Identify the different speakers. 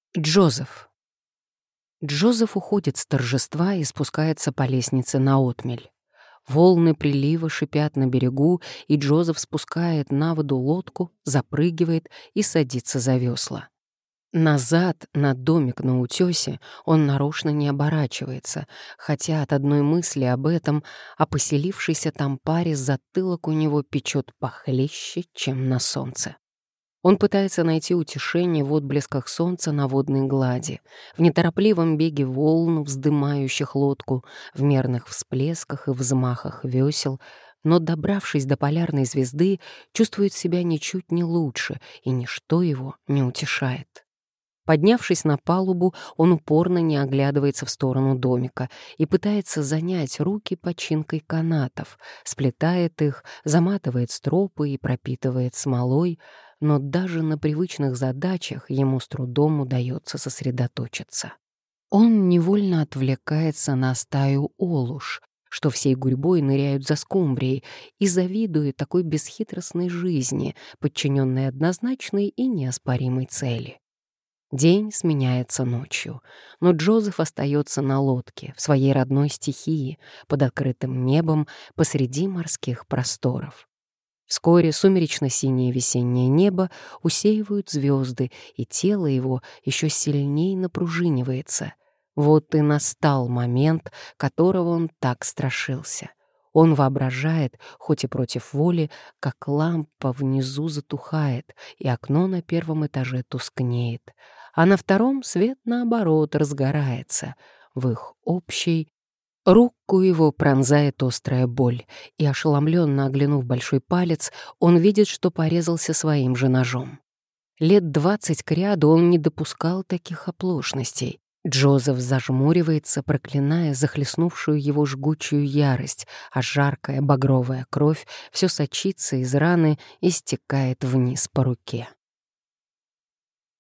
Speaker 1: Джозеф. Джозеф уходит с торжества и спускается по лестнице на отмель. Волны прилива шипят на берегу, и Джозеф спускает на воду лодку, запрыгивает и садится за весла. Назад, на домик на утёсе, он нарочно не оборачивается, хотя от одной мысли об этом, о поселившейся там паре, затылок у него печет похлеще, чем на солнце. Он пытается найти утешение в отблесках солнца на водной глади, в неторопливом беге волн, вздымающих лодку, в мерных всплесках и взмахах весел, но, добравшись до полярной звезды, чувствует себя ничуть не лучше, и ничто его не утешает. Поднявшись на палубу, он упорно не оглядывается в сторону домика и пытается занять руки починкой канатов, сплетает их, заматывает стропы и пропитывает смолой, но даже на привычных задачах ему с трудом удается сосредоточиться. Он невольно отвлекается на стаю олуш, что всей гурьбой ныряют за скумбрией, и завидует такой бесхитростной жизни, подчиненной однозначной и неоспоримой цели. День сменяется ночью, но Джозеф остается на лодке, в своей родной стихии, под открытым небом, посреди морских просторов. Вскоре сумеречно-синее весеннее небо усеивают звезды, и тело его еще сильнее напружинивается. Вот и настал момент, которого он так страшился. Он воображает, хоть и против воли, как лампа внизу затухает, и окно на первом этаже тускнеет, а на втором свет, наоборот, разгорается. В их общей руку его пронзает острая боль, и, ошеломленно оглянув большой палец, он видит, что порезался своим же ножом. Лет 20 кряду он не допускал таких оплошностей. Джозеф зажмуривается, проклиная захлестнувшую его жгучую ярость, а жаркая багровая кровь все сочится из раны и стекает вниз по руке.